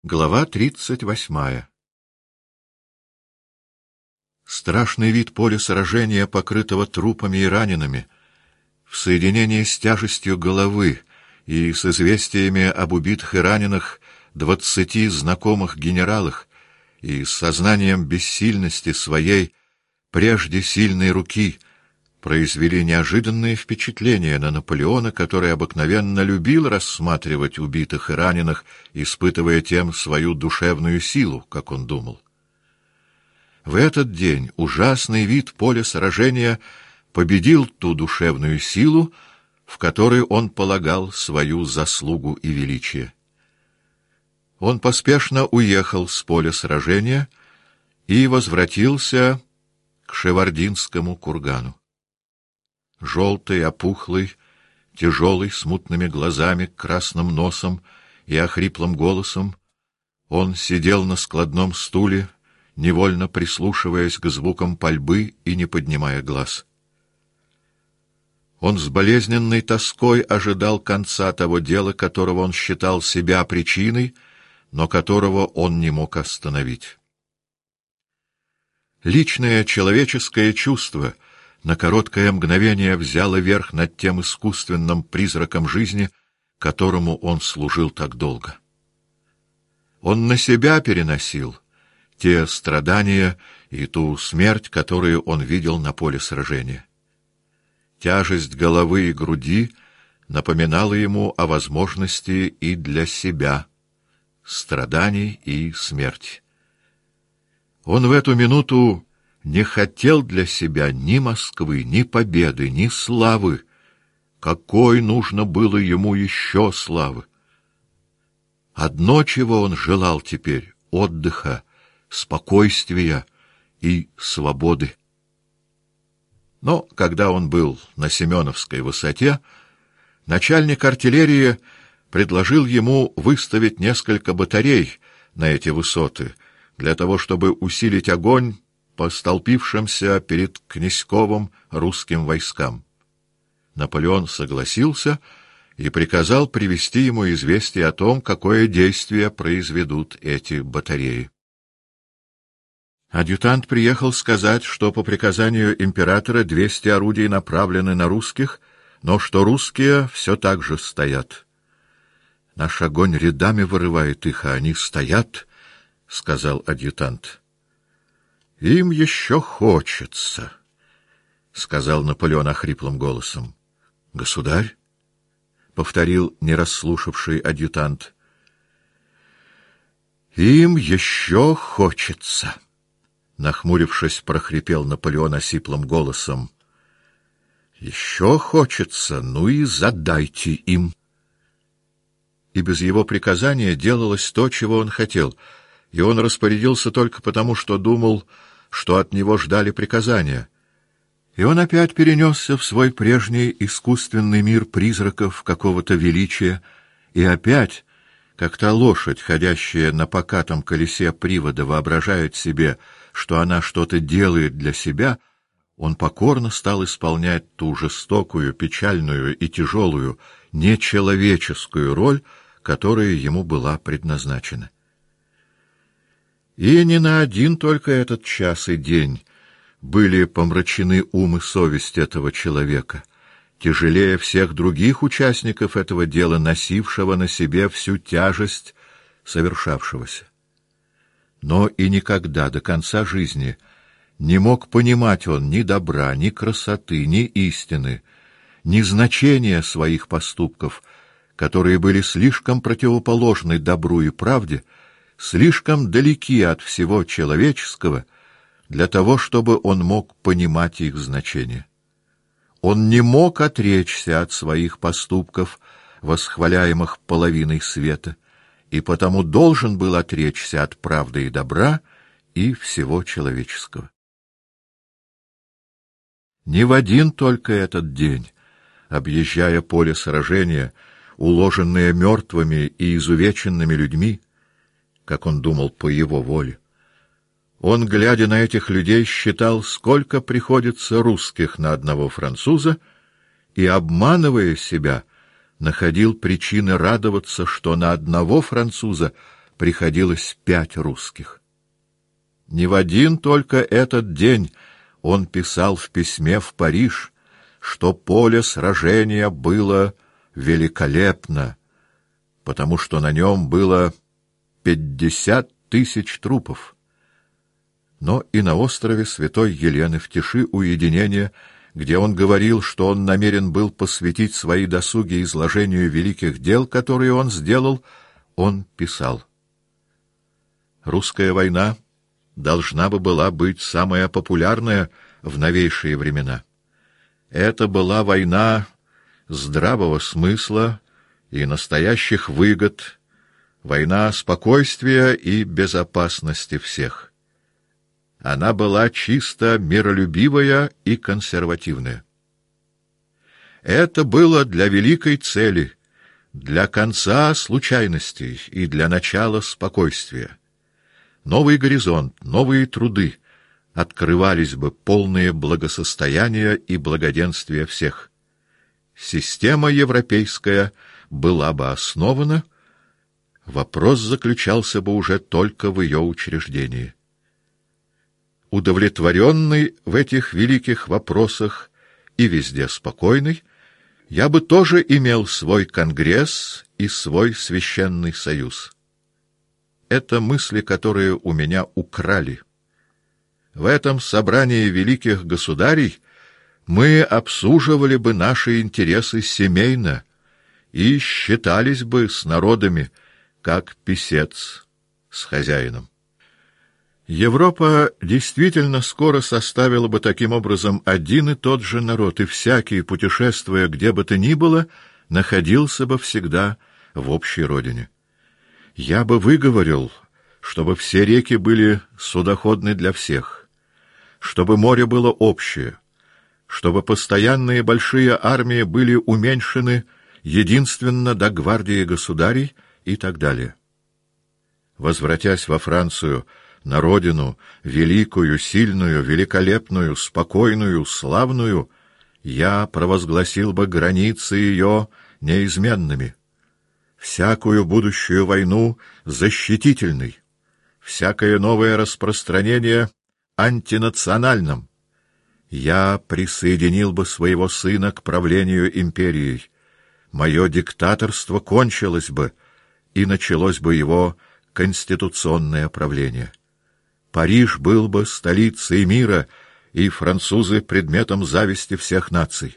Глава 38. Страшный вид поля сражения, покрытого трупами и ранеными, в соединении с тяжестью головы и с известиями об убитых и раненых 20 знакомых генералах и с сознанием бессильности своей прежде сильной руки, произвели неожиданное впечатление на Наполеона, который обыкновенно любил рассматривать убитых и раненых, испытывая тем свою душевную силу, как он думал. В этот день ужасный вид поля сражения победил ту душевную силу, в которой он полагал свою заслугу и величие. Он поспешно уехал с поля сражения и возвратился к Шевардинскому кургану. Желтый, опухлый, тяжелый, с мутными глазами, красным носом и охриплым голосом, он сидел на складном стуле, невольно прислушиваясь к звукам пальбы и не поднимая глаз. Он с болезненной тоской ожидал конца того дела, которого он считал себя причиной, но которого он не мог остановить. Личное человеческое чувство на короткое мгновение взяло верх над тем искусственным призраком жизни, которому он служил так долго. Он на себя переносил те страдания и ту смерть, которую он видел на поле сражения. Тяжесть головы и груди напоминала ему о возможности и для себя страданий и смерти. Он в эту минуту не хотел для себя ни Москвы, ни победы, ни славы. Какой нужно было ему еще славы? Одно, чего он желал теперь — отдыха, спокойствия и свободы. Но когда он был на Семеновской высоте, начальник артиллерии предложил ему выставить несколько батарей на эти высоты для того, чтобы усилить огонь по столпившимся перед Князьковым русским войскам. Наполеон согласился и приказал привести ему известие о том, какое действие произведут эти батареи. Адъютант приехал сказать, что по приказанию императора 200 орудий направлены на русских, но что русские все так же стоят. «Наш огонь рядами вырывает их, а они стоят», — сказал адъютант. «Им еще хочется», — сказал Наполеон охриплым голосом. «Государь?» — повторил нерасслушавший адъютант. «Им еще хочется», — нахмурившись, прохрипел Наполеон осиплым голосом. «Еще хочется, ну и задайте им». И без его приказания делалось то, чего он хотел, и он распорядился только потому, что думал, что от него ждали приказания. И он опять перенесся в свой прежний искусственный мир призраков какого-то величия, и опять, как та лошадь, ходящая на покатом колесе привода, воображает себе, что она что-то делает для себя, он покорно стал исполнять ту жестокую, печальную и тяжелую, нечеловеческую роль, которая ему была предназначена. И не на один только этот час и день были помрачены ум и совесть этого человека, тяжелее всех других участников этого дела, носившего на себе всю тяжесть совершавшегося. Но и никогда до конца жизни не мог понимать он ни добра, ни красоты, ни истины, ни значения своих поступков, которые были слишком противоположны добру и правде, слишком далеки от всего человеческого для того, чтобы он мог понимать их значение. Он не мог отречься от своих поступков, восхваляемых половиной света, и потому должен был отречься от правды и добра и всего человеческого. Не в один только этот день, объезжая поле сражения, уложенное мертвыми и изувеченными людьми, как он думал по его воле, он, глядя на этих людей, считал, сколько приходится русских на одного француза, и, обманывая себя, находил причины радоваться, что на одного француза приходилось 5 русских. Не в один только этот день он писал в письме в Париж, что поле сражения было великолепно, потому что на нем было 50 000 трупов. Но и на острове Святой Елены, в тиши уединения, где он говорил, что он намерен был посвятить свои досуги изложению великих дел, которые он сделал, он писал: «Русская война должна бы была быть самая популярная в новейшие времена. Это была война здравого смысла и настоящих выгод, война спокойствия и безопасности всех. Она была чисто миролюбивая и консервативная. Это было для великой цели, для конца случайностей и для начала спокойствия. Новый горизонт, новые труды открывались бы, полные благосостояния и благоденствия всех. Система европейская была бы основана, вопрос заключался бы уже только в ее учреждении. Удовлетворенный в этих великих вопросах и везде спокойный, я бы тоже имел свой конгресс и свой священный союз. Это мысли, которые у меня украли. В этом собрании великих государей мы обсуживали бы наши интересы семейно и считались бы с народами, как писец с хозяином. Европа действительно скоро составила бы таким образом один и тот же народ, и всякий, путешествуя где бы то ни было, находился бы всегда в общей родине. Я бы выговорил, чтобы все реки были судоходны для всех, чтобы море было общее, чтобы постоянные большие армии были уменьшены единственно до гвардии государей и так далее. Возвратясь во Францию, на родину, великую, сильную, великолепную, спокойную, славную, я провозгласил бы границы ее неизменными, всякую будущую войну защитительной, всякое новое распространение антинациональным. Я присоединил бы своего сына к правлению империей. Мое диктаторство кончилось бы, и началось бы его конституционное правление. Париж был бы столицей мира, и французы — предметом зависти всех наций.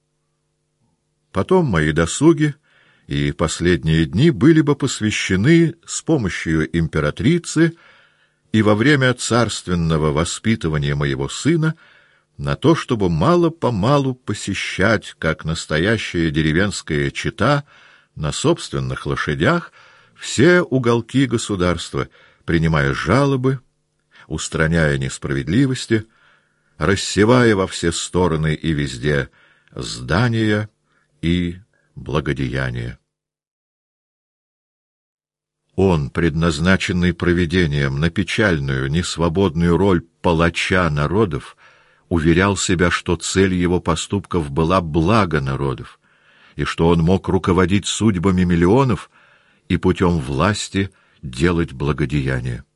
Потом мои досуги и последние дни были бы посвящены с помощью императрицы и во время царственного воспитывания моего сына на то, чтобы мало-помалу посещать, как настоящая деревенская чета, на собственных лошадях все уголки государства, принимая жалобы, устраняя несправедливости, рассевая во все стороны и везде здания и благодеяния. Он, предназначенный провидением на печальную, несвободную роль палача народов, уверял себя, что цель его поступков была благо народов, и что он мог руководить судьбами миллионов и путем власти делать благодеяния.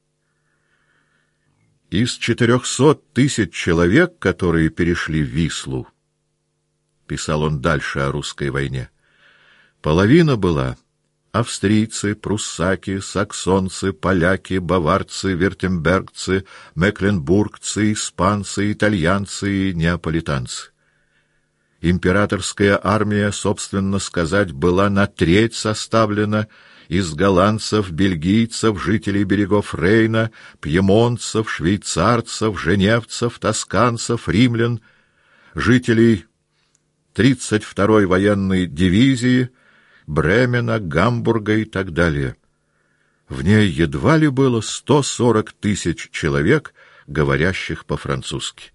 Из 400 000 человек, которые перешли Вислу, писал он дальше о русской войне, половина была австрийцы, пруссаки, саксонцы, поляки, баварцы, вюртембергцы, мекленбургцы, испанцы, итальянцы и неаполитанцы. Императорская армия, собственно сказать, была на треть составлена из голландцев, бельгийцев, жителей берегов Рейна, пьемонтцев, швейцарцев, женевцев, тосканцев, римлян, жителей 32-й военной дивизии, Бремена, Гамбурга и так далее. В ней едва ли было 140 000 человек, говорящих по-французски.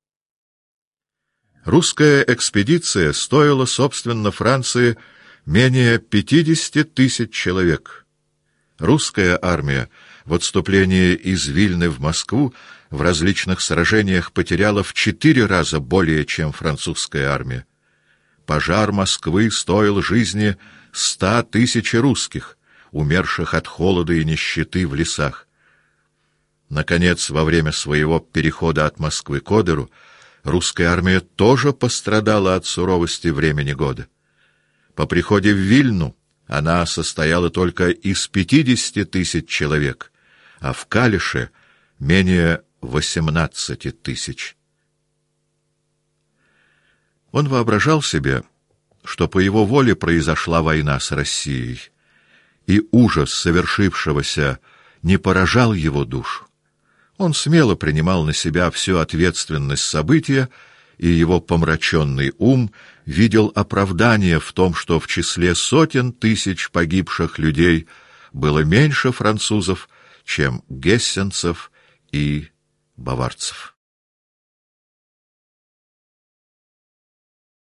Русская экспедиция стоила, собственно, Франции менее 50 000 человек. Русская армия в отступлении из Вильны в Москву в различных сражениях потеряла в 4 раза более, чем французская армия. Пожар Москвы стоил жизни 100 000 русских, умерших от холода и нищеты в лесах. Наконец, во время своего перехода от Москвы к Одеру, русская армия тоже пострадала от суровости времени года. По приходе в Вильну она состояла только из 50 тысяч человек, а в Калише менее 18 тысяч. Он воображал себе, что по его воле произошла война с Россией, и ужас совершившегося не поражал его душу. Он смело принимал на себя всю ответственность события, и его помраченный ум видел оправдание в том, что в числе сотен тысяч погибших людей было меньше французов, чем гессенцев и баварцев.